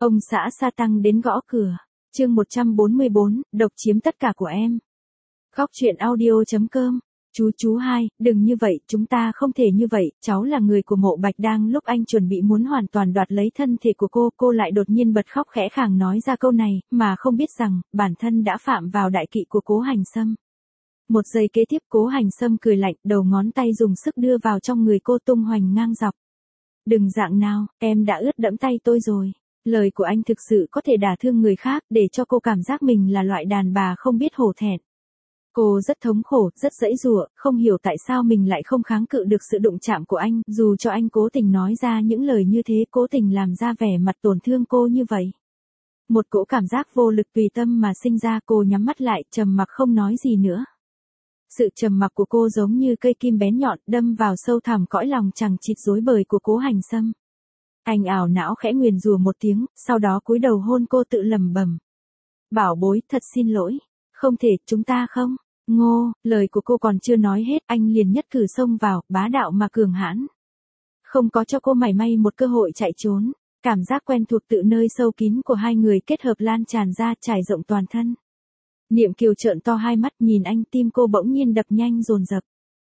Ông xã sa tăng đến gõ cửa. Chương 144, độc chiếm tất cả của em. Góc truyện audio.com. Chú hai, đừng như vậy, chúng ta không thể như vậy, cháu là người của Mộ Bạch. Đang lúc anh chuẩn bị muốn hoàn toàn đoạt lấy thân thể của cô lại đột nhiên bật khóc khẽ khàng nói ra câu này, mà không biết rằng, bản thân đã phạm vào đại kỵ của Cố Hành Sâm. Một giây kế tiếp Cố Hành Sâm cười lạnh, đầu ngón tay dùng sức đưa vào trong người cô tung hoành ngang dọc. Đừng dạng nào, em đã ướt đẫm tay tôi rồi. Lời của anh thực sự có thể đả thương người khác, để cho cô cảm giác mình là loại đàn bà không biết hổ thẹn. Cô rất thống khổ, rất giãy giụa, không hiểu tại sao mình lại không kháng cự được sự đụng chạm của anh, dù cho anh cố tình nói ra những lời như thế, cố tình làm ra vẻ mặt tổn thương cô như vậy. Một cỗ cảm giác vô lực tùy tâm mà sinh ra, cô nhắm mắt lại, trầm mặc không nói gì nữa. Sự trầm mặc của cô giống như cây kim bén nhọn, đâm vào sâu thẳm cõi lòng chằng chịt rối bời của Cố Hành Sâm. Anh ảo não khẽ nguyền rủa một tiếng, sau đó cúi đầu hôn cô tự lẩm bẩm. Bảo bối, thật xin lỗi. Không thể, chúng ta không. Ngô, lời của cô còn chưa nói hết, anh liền nhất cử xông vào, bá đạo mà cường hãn. Không có cho cô mảy may một cơ hội chạy trốn. Cảm giác quen thuộc tự nơi sâu kín của hai người kết hợp lan tràn ra, trải rộng toàn thân. Niệm Kiều trợn to hai mắt nhìn anh, tim cô bỗng nhiên đập nhanh dồn dập.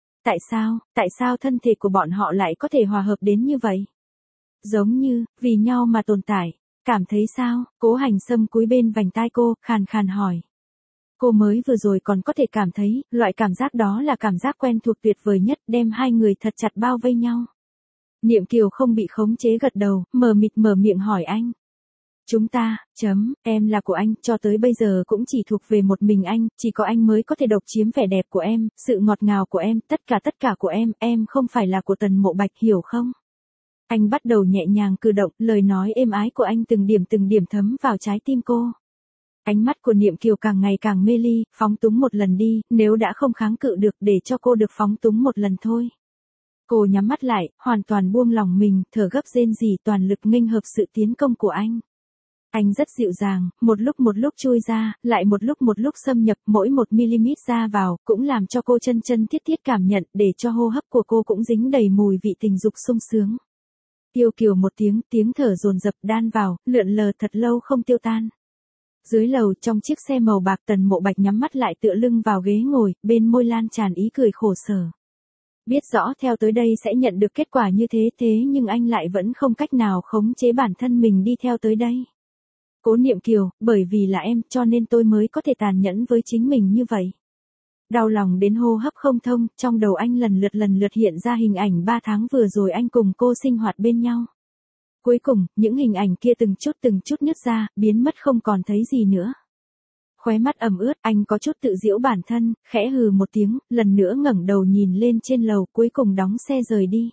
Tại sao thân thể của bọn họ lại có thể hòa hợp đến như vậy? Giống như, vì nhau mà tồn tại. Cảm thấy sao? Cố Hành Sâm cúi bên vành tai cô, khàn khàn hỏi. Cô mới vừa rồi còn có thể cảm thấy, loại cảm giác đó là cảm giác quen thuộc tuyệt vời nhất, đem hai người thật chặt bao vây nhau. Niệm Kiều không bị khống chế gật đầu, mờ mịt mở miệng hỏi anh. Chúng ta, em là của anh, cho tới bây giờ cũng chỉ thuộc về một mình anh, chỉ có anh mới có thể độc chiếm vẻ đẹp của em, sự ngọt ngào của em, tất cả của em không phải là của Tần Mộ Bạch, hiểu không? Anh bắt đầu nhẹ nhàng cử động, lời nói êm ái của anh từng điểm thấm vào trái tim cô. Ánh mắt của Niệm Kiều càng ngày càng mê ly, phóng túng một lần đi, nếu đã không kháng cự được, để cho cô được phóng túng một lần thôi. Cô nhắm mắt lại, hoàn toàn buông lòng mình, thở gấp rên rỉ, toàn lực nghênh hợp sự tiến công của anh. Anh rất dịu dàng, một lúc chui ra, lại một lúc xâm nhập, mỗi 1mm ra vào, cũng làm cho cô chân thiết cảm nhận, để cho hô hấp của cô cũng dính đầy mùi vị tình dục sung sướng. Tiêu kiều một tiếng thở dồn dập đan vào, lượn lờ thật lâu không tiêu tan. Dưới lầu, trong chiếc xe màu bạc, Tần Mộ Bạch nhắm mắt lại tựa lưng vào ghế ngồi, bên môi lan tràn ý cười khổ sở. Biết rõ theo tới đây sẽ nhận được kết quả như thế nhưng anh lại vẫn không cách nào khống chế bản thân mình đi theo tới đây. Cố Niệm Kiều, bởi vì là em, cho nên tôi mới có thể tàn nhẫn với chính mình như vậy. Đau lòng đến hô hấp không thông, trong đầu anh lần lượt hiện ra hình ảnh 3 tháng vừa rồi anh cùng cô sinh hoạt bên nhau. Cuối cùng, những hình ảnh kia từng chút nứt ra, biến mất không còn thấy gì nữa. Khóe mắt ẩm ướt, anh có chút tự giễu bản thân, khẽ hừ một tiếng, lần nữa ngẩng đầu nhìn lên trên lầu, cuối cùng đóng xe rời đi.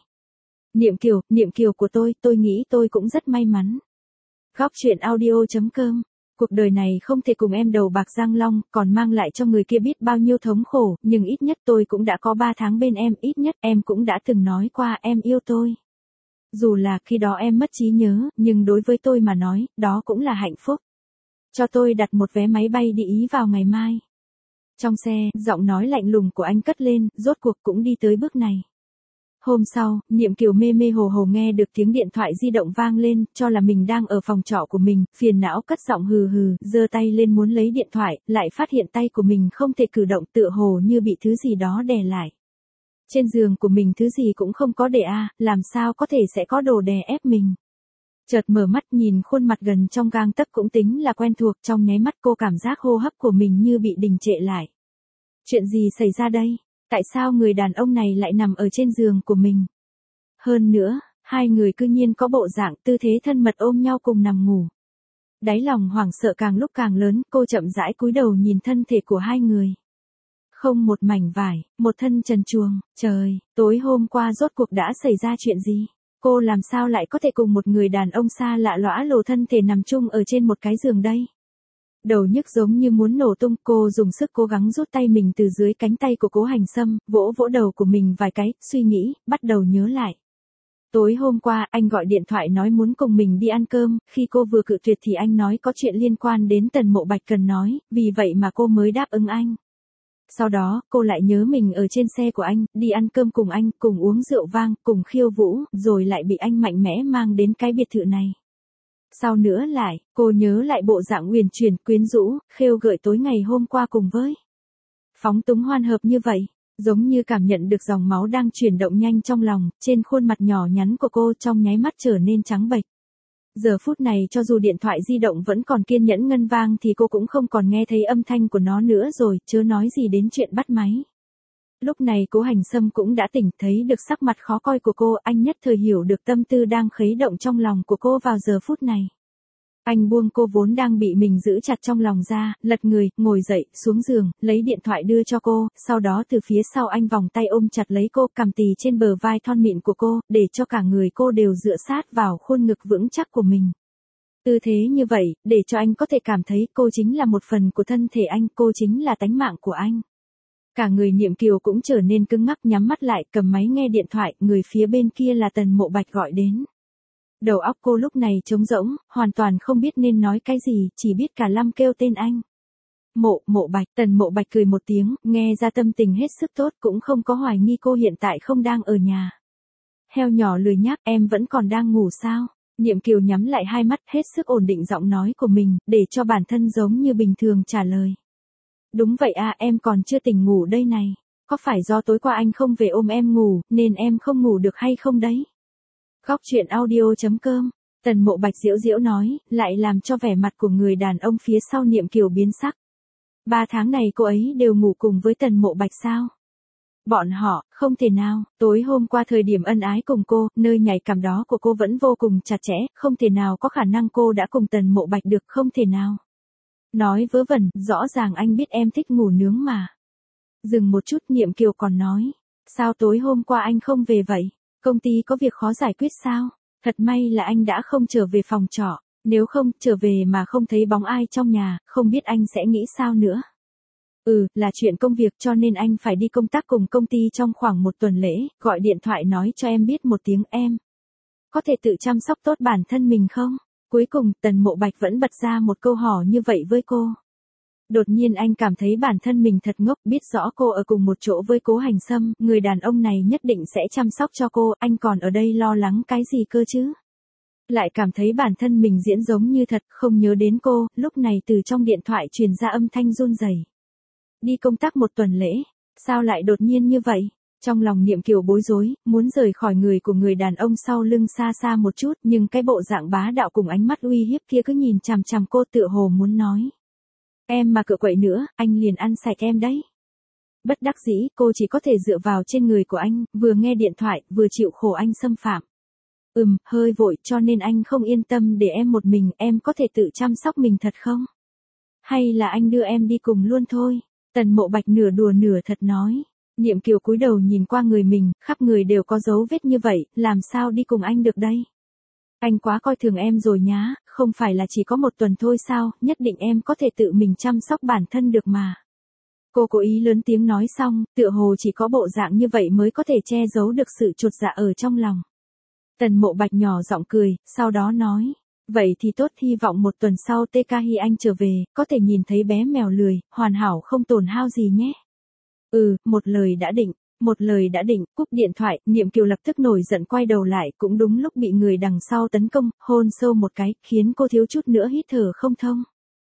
Niệm Kiều của tôi nghĩ tôi cũng rất may mắn. Góc truyện audio.com. Cuộc đời này không thể cùng em đầu bạc răng long, còn mang lại cho người kia biết bao nhiêu thống khổ, nhưng ít nhất tôi cũng đã có 3 tháng bên em, ít nhất em cũng đã từng nói qua em yêu tôi. Dù là khi đó em mất trí nhớ, nhưng đối với tôi mà nói, đó cũng là hạnh phúc. Cho tôi đặt một vé máy bay đi Ý vào ngày mai. Trong xe, giọng nói lạnh lùng của anh cất lên, rốt cuộc cũng đi tới bước này. Hôm sau, Niệm Kiều mê hồ nghe được tiếng điện thoại di động vang lên, cho là mình đang ở phòng trọ của mình, phiền não cất giọng hừ, giơ tay lên muốn lấy điện thoại, lại phát hiện tay của mình không thể cử động, tựa hồ như bị thứ gì đó đè lại. Trên giường của mình thứ gì cũng không có để làm sao có thể sẽ có đồ đè ép mình. Chợt mở mắt nhìn khuôn mặt gần trong gang tấc cũng tính là quen thuộc, trong nháy mắt cô cảm giác hô hấp của mình như bị đình trệ lại. Chuyện gì xảy ra đây? Tại sao người đàn ông này lại nằm ở trên giường của mình? Hơn nữa, hai người cư nhiên có bộ dạng tư thế thân mật ôm nhau cùng nằm ngủ. Đáy lòng hoảng sợ càng lúc càng lớn, cô chậm rãi cúi đầu nhìn thân thể của hai người. Không một mảnh vải, một thân trần truồng, trời, tối hôm qua rốt cuộc đã xảy ra chuyện gì? Cô làm sao lại có thể cùng một người đàn ông xa lạ lõa lồ thân thể nằm chung ở trên một cái giường đây? Đầu nhức giống như muốn nổ tung, cô dùng sức cố gắng rút tay mình từ dưới cánh tay của Cố Hành Sâm, vỗ đầu của mình vài cái, suy nghĩ, bắt đầu nhớ lại. Tối hôm qua, anh gọi điện thoại nói muốn cùng mình đi ăn cơm, khi cô vừa cự tuyệt thì anh nói có chuyện liên quan đến Tần Mộ Bạch cần nói, vì vậy mà cô mới đáp ứng anh. Sau đó, cô lại nhớ mình ở trên xe của anh, đi ăn cơm cùng anh, cùng uống rượu vang, cùng khiêu vũ, rồi lại bị anh mạnh mẽ mang đến cái biệt thự này. Sau nữa lại, cô nhớ lại bộ dạng uyển chuyển quyến rũ, khêu gợi tối ngày hôm qua cùng với phóng túng hoan hợp như vậy, giống như cảm nhận được dòng máu đang chuyển động nhanh trong lòng, trên khuôn mặt nhỏ nhắn của cô trong nháy mắt trở nên trắng bệch. Giờ phút này cho dù điện thoại di động vẫn còn kiên nhẫn ngân vang thì cô cũng không còn nghe thấy âm thanh của nó nữa rồi, chớ nói gì đến chuyện bắt máy. Lúc này Cố Hành Sâm cũng đã tỉnh, thấy được sắc mặt khó coi của cô, anh nhất thời hiểu được tâm tư đang khuấy động trong lòng của cô vào giờ phút này. Anh buông cô vốn đang bị mình giữ chặt trong lòng ra, lật người, ngồi dậy, xuống giường, lấy điện thoại đưa cho cô, sau đó từ phía sau anh vòng tay ôm chặt lấy cô, cằm tì trên bờ vai thon mịn của cô, để cho cả người cô đều dựa sát vào khuôn ngực vững chắc của mình. Tư thế như vậy, để cho anh có thể cảm thấy cô chính là một phần của thân thể anh, cô chính là tánh mạng của anh. Cả người Niệm Kiều cũng trở nên cứng ngắc, nhắm mắt lại, cầm máy nghe điện thoại, người phía bên kia là Tần Mộ Bạch gọi đến. Đầu óc cô lúc này trống rỗng, hoàn toàn không biết nên nói cái gì, chỉ biết cả lăm kêu tên anh. Mộ Bạch, Tần Mộ Bạch cười một tiếng, nghe ra tâm tình hết sức tốt, cũng không có hoài nghi cô hiện tại không đang ở nhà. Heo nhỏ lười nhác, em vẫn còn đang ngủ sao? Niệm Kiều nhắm lại hai mắt, hết sức ổn định giọng nói của mình, để cho bản thân giống như bình thường trả lời. Đúng vậy à, em còn chưa tỉnh ngủ đây này. Có phải do tối qua anh không về ôm em ngủ, nên em không ngủ được hay không đấy? Góc truyện audio.com, Tần Mộ Bạch giễu giễu nói, lại làm cho vẻ mặt của người đàn ông phía sau Niệm Kiều biến sắc. 3 tháng này cô ấy đều ngủ cùng với Tần Mộ Bạch sao? Bọn họ, không thể nào, tối hôm qua thời điểm ân ái cùng cô, nơi nhạy cảm đó của cô vẫn vô cùng chặt chẽ, không thể nào có khả năng cô đã cùng Tần Mộ Bạch được, không thể nào. Nói vớ vẩn, rõ ràng anh biết em thích ngủ nướng mà. Dừng một chút, Niệm Kiều còn nói, sao tối hôm qua anh không về vậy? Công ty có việc khó giải quyết sao? Thật may là anh đã không trở về phòng trọ, nếu không, trở về mà không thấy bóng ai trong nhà, không biết anh sẽ nghĩ sao nữa. Là chuyện công việc cho nên anh phải đi công tác cùng công ty trong khoảng 1 tuần lễ, gọi điện thoại nói cho em biết một tiếng em. Có thể tự chăm sóc tốt bản thân mình không? Cuối cùng, Tần Mộ Bạch vẫn bật ra một câu hỏi như vậy với cô. Đột nhiên anh cảm thấy bản thân mình thật ngốc, biết rõ cô ở cùng một chỗ với Cố Hành Sâm, người đàn ông này nhất định sẽ chăm sóc cho cô, anh còn ở đây lo lắng cái gì cơ chứ? Lại cảm thấy bản thân mình diễn giống như thật, không nhớ đến cô, lúc này từ trong điện thoại truyền ra âm thanh run rẩy. Đi công tác 1 tuần lễ, sao lại đột nhiên như vậy? Trong lòng Niệm Kiều bối rối, muốn rời khỏi người của người đàn ông sau lưng xa xa một chút, nhưng cái bộ dạng bá đạo cùng ánh mắt uy hiếp kia cứ nhìn chằm chằm cô, tựa hồ muốn nói. Em mà cựa quậy nữa, anh liền ăn sạch em đấy. Bất đắc dĩ, cô chỉ có thể dựa vào trên người của anh, vừa nghe điện thoại, vừa chịu khổ anh xâm phạm. Hơi vội, cho nên anh không yên tâm để em một mình, em có thể tự chăm sóc mình thật không? Hay là anh đưa em đi cùng luôn thôi? Tần Mộ Bạch nửa đùa nửa thật nói. Niệm Kiều cúi đầu nhìn qua người mình, khắp người đều có dấu vết như vậy, làm sao đi cùng anh được đây? Anh quá coi thường em rồi nhá, không phải là chỉ có 1 tuần thôi sao, nhất định em có thể tự mình chăm sóc bản thân được mà. Cô cố ý lớn tiếng nói xong, tựa hồ chỉ có bộ dạng như vậy mới có thể che giấu được sự chột dạ ở trong lòng. Tần Mộ Bạch nhỏ giọng cười, sau đó nói, vậy thì tốt, hy vọng 1 tuần sau TK Hy Anh trở về, có thể nhìn thấy bé mèo lười, hoàn hảo không tổn hao gì nhé. Một lời đã định, cúp điện thoại, Niệm Kiều lập tức nổi giận quay đầu lại, cũng đúng lúc bị người đằng sau tấn công, hôn sâu một cái, khiến cô thiếu chút nữa hít thở không thông.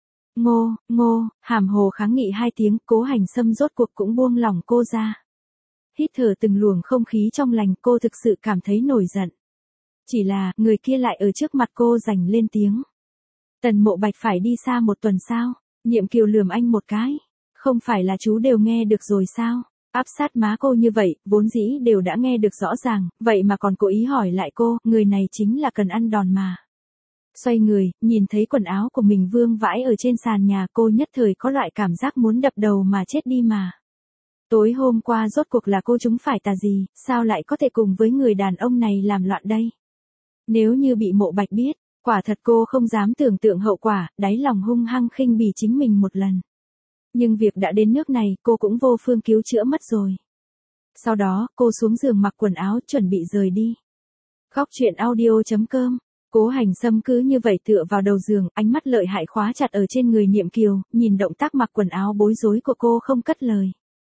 Ngô, hàm hồ kháng nghị 2 tiếng, Cố Hành Sâm rốt cuộc cũng buông lỏng cô ra. Hít thở từng luồng không khí trong lành, cô thực sự cảm thấy nổi giận. Chỉ là, người kia lại ở trước mặt cô giành lên tiếng. Tần Mộ Bạch phải đi xa 1 tuần sao? Niệm Kiều lườm anh một cái. Không phải là chú đều nghe được rồi sao? Áp sát má cô như vậy, vốn dĩ đều đã nghe được rõ ràng, vậy mà còn cố ý hỏi lại cô, người này chính là cần ăn đòn mà. Xoay người, nhìn thấy quần áo của mình vương vãi ở trên sàn nhà, cô nhất thời có loại cảm giác muốn đập đầu mà chết đi mà. Tối hôm qua rốt cuộc là cô trúng phải tà gì, sao lại có thể cùng với người đàn ông này làm loạn đây? Nếu như bị Mộ Bạch biết, quả thật cô không dám tưởng tượng hậu quả, đáy lòng hung hăng khinh bỉ chính mình một lần. Nhưng việc đã đến nước này, cô cũng vô phương cứu chữa mất rồi. Sau đó, cô xuống giường mặc quần áo, chuẩn bị rời đi. Góc truyện audio.com, Cố Hành Sâm cứ như vậy tựa vào đầu giường, ánh mắt lợi hại khóa chặt ở trên người Niệm Kiều, nhìn động tác mặc quần áo bối rối của cô không cất lời.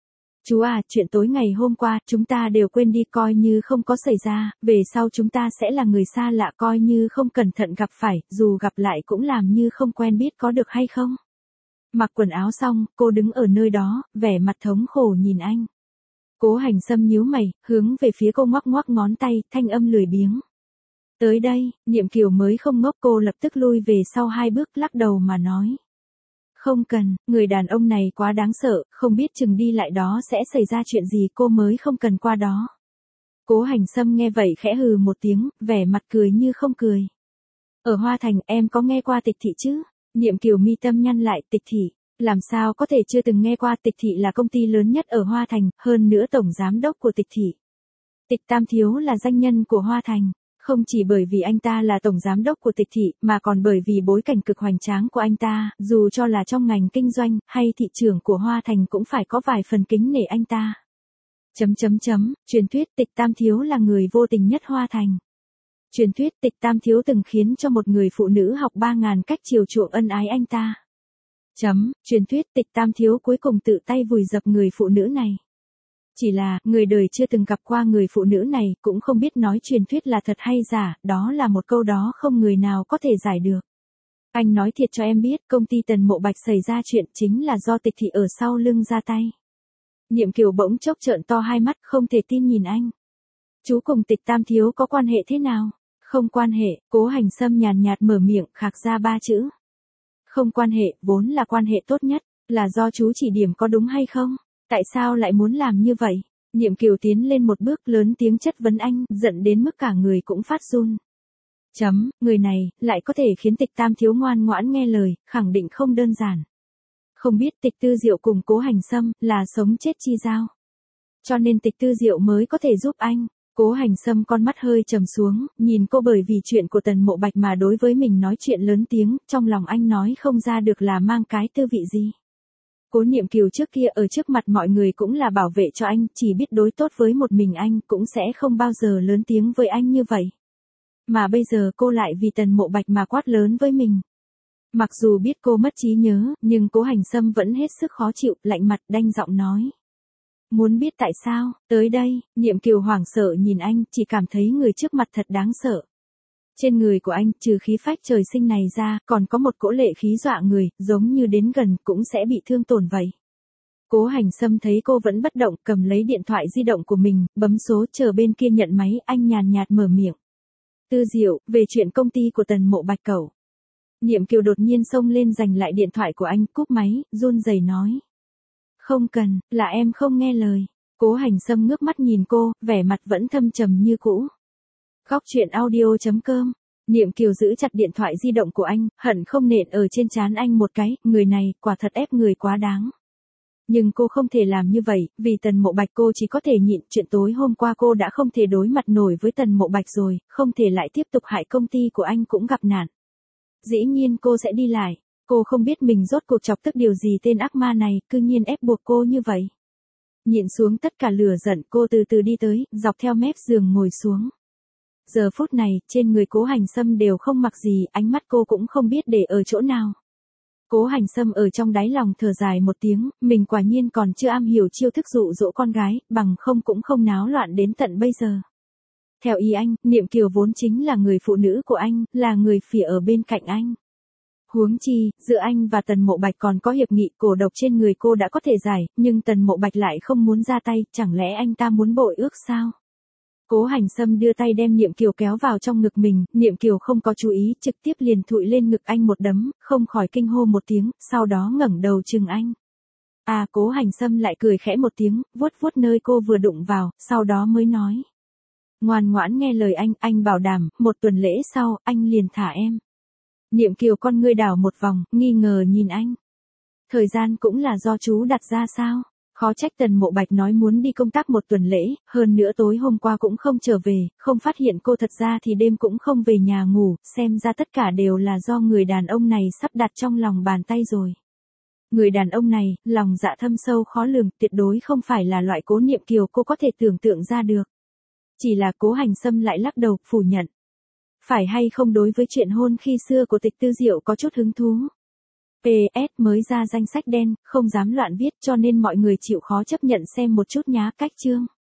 Chú à, chuyện tối ngày hôm qua, chúng ta đều quên đi coi như không có xảy ra, về sau chúng ta sẽ là người xa lạ coi như không cẩn thận gặp phải, dù gặp lại cũng làm như không quen biết có được hay không? Mặc quần áo xong, cô đứng ở nơi đó, vẻ mặt thống khổ nhìn anh. Cố Hành Sâm nhíu mày, hướng về phía cô ngoắc ngoắc ngón tay, thanh âm lười biếng. Tới đây, Niệm Kiều mới không ngốc, cô lập tức lui về sau 2 bước lắc đầu mà nói. Không cần, người đàn ông này quá đáng sợ, không biết chừng đi lại đó sẽ xảy ra chuyện gì, cô mới không cần qua đó. Cố Hành Sâm nghe vậy khẽ hừ một tiếng, vẻ mặt cười như không cười. Ở Hoa Thành em có nghe qua Tịch Thị chứ? Niệm Kiều mi tâm nhăn lại. Tịch Thị, làm sao có thể chưa từng nghe qua. Tịch Thị là công ty lớn nhất ở Hoa Thành, hơn nữa tổng giám đốc của Tịch Thị. Tịch Tam Thiếu là danh nhân của Hoa Thành. Không chỉ bởi vì anh ta là tổng giám đốc của Tịch Thị, mà còn bởi vì bối cảnh cực hoành tráng của anh ta, dù cho là trong ngành kinh doanh, hay thị trường của Hoa Thành cũng phải có vài phần kính nể anh ta. Truyền thuyết Tịch Tam Thiếu là người vô tình nhất Hoa Thành. Truyền thuyết Tịch Tam Thiếu từng khiến cho một người phụ nữ học 3.000 cách chiều chuộng ân ái anh ta. Truyền thuyết Tịch Tam Thiếu cuối cùng tự tay vùi dập người phụ nữ này. Chỉ là, người đời chưa từng gặp qua người phụ nữ này, cũng không biết nói truyền thuyết là thật hay giả, đó là một câu đó không người nào có thể giải được. Anh nói thiệt cho em biết, công ty Tần Mộ Bạch xảy ra chuyện chính là do Tịch Thị ở sau lưng ra tay. Niệm Kiều bỗng chốc trợn to hai mắt, không thể tin nhìn anh. Chú cùng Tịch Tam Thiếu có quan hệ thế nào? Không quan hệ, Cố Hành Sâm nhàn nhạt mở miệng, khạc ra 3 chữ. Không quan hệ, vốn là quan hệ tốt nhất, là do chú chỉ điểm có đúng hay không? Tại sao lại muốn làm như vậy? Niệm Kiều tiến lên một bước lớn tiếng chất vấn anh, giận đến mức cả người cũng phát run. Người này, lại có thể khiến Tịch Tam Thiếu ngoan ngoãn nghe lời, khẳng định không đơn giản. Không biết Tịch Tư Diệu cùng Cố Hành Sâm, là sống chết chi giao. Cho nên Tịch Tư Diệu mới có thể giúp anh. Cố Hành Sâm con mắt hơi trầm xuống, nhìn cô bởi vì chuyện của Tần Mộ Bạch mà đối với mình nói chuyện lớn tiếng, trong lòng anh nói không ra được là mang cái tư vị gì. Cố Niệm Kiều trước kia ở trước mặt mọi người cũng là bảo vệ cho anh, chỉ biết đối tốt với một mình anh, cũng sẽ không bao giờ lớn tiếng với anh như vậy. Mà bây giờ cô lại vì Tần Mộ Bạch mà quát lớn với mình. Mặc dù biết cô mất trí nhớ, nhưng Cố Hành Sâm vẫn hết sức khó chịu, lạnh mặt đanh giọng nói. Muốn biết tại sao? Tới đây, Niệm Kiều hoảng sợ nhìn anh, chỉ cảm thấy người trước mặt thật đáng sợ. Trên người của anh, trừ khí phách trời sinh này ra, còn có một cỗ lệ khí dọa người, giống như đến gần cũng sẽ bị thương tổn vậy. Cố Hành Sâm thấy cô vẫn bất động, cầm lấy điện thoại di động của mình, bấm số chờ bên kia nhận máy, anh nhàn nhạt mở miệng. Tư Diệu, về chuyện công ty của Tần Mộ Bạch cậu. Niệm Kiều đột nhiên xông lên giành lại điện thoại của anh, cúp máy, run rẩy nói. Không cần, là em không nghe lời. Cố Hành Sâm ngước mắt nhìn cô, vẻ mặt vẫn thâm trầm như cũ. Góc truyện audio.com. Niệm Kiều giữ chặt điện thoại di động của anh, hận không nện ở trên trán anh một cái, người này, quả thật ép người quá đáng. Nhưng cô không thể làm như vậy, vì Tần Mộ Bạch cô chỉ có thể nhịn, chuyện tối hôm qua cô đã không thể đối mặt nổi với Tần Mộ Bạch rồi, không thể lại tiếp tục hại công ty của anh cũng gặp nạn. Dĩ nhiên cô sẽ đi lại, cô không biết mình rốt cuộc chọc tức điều gì tên ác ma này, cư nhiên ép buộc cô như vậy. Nhịn xuống tất cả lửa giận, cô từ từ đi tới, dọc theo mép giường ngồi xuống. Giờ phút này, trên người Cố Hành Sâm đều không mặc gì, ánh mắt cô cũng không biết để ở chỗ nào. Cố Hành Sâm ở trong đáy lòng thở dài một tiếng, mình quả nhiên còn chưa am hiểu chiêu thức dụ dỗ con gái, bằng không cũng không náo loạn đến tận bây giờ. Theo ý anh, Niệm Kiều vốn chính là người phụ nữ của anh, là người phỉ ở bên cạnh anh. Huống chi, giữa anh và Tần Mộ Bạch còn có hiệp nghị, cổ độc trên người cô đã có thể giải, nhưng Tần Mộ Bạch lại không muốn ra tay, chẳng lẽ anh ta muốn bội ước sao? Cố Hành Sâm đưa tay đem Niệm Kiều kéo vào trong ngực mình, Niệm Kiều không có chú ý, trực tiếp liền thụi lên ngực anh một đấm, không khỏi kinh hô một tiếng, sau đó ngẩng đầu chừng anh. Cố Hành Sâm lại cười khẽ một tiếng, vuốt vuốt nơi cô vừa đụng vào, sau đó mới nói. Ngoan ngoãn nghe lời anh bảo đảm, 1 tuần lễ sau, anh liền thả em. Niệm Kiều con ngươi đảo một vòng, nghi ngờ nhìn anh. Thời gian cũng là do chú đặt ra sao? Khó trách Tần Mộ Bạch nói muốn đi công tác 1 tuần lễ, hơn nữa tối hôm qua cũng không trở về, không phát hiện cô, thật ra thì đêm cũng không về nhà ngủ, xem ra tất cả đều là do người đàn ông này sắp đặt trong lòng bàn tay rồi. Người đàn ông này, lòng dạ thâm sâu khó lường, tuyệt đối không phải là loại Cố Niệm Kiều cô có thể tưởng tượng ra được. Chỉ là Cố Hành Sâm lại lắc đầu, phủ nhận. Phải hay không đối với chuyện hôn khi xưa của Tịch Tư Diệu có chút hứng thú? PS mới ra danh sách đen, không dám loạn viết cho nên mọi người chịu khó chấp nhận xem một chút nhá. Cách chương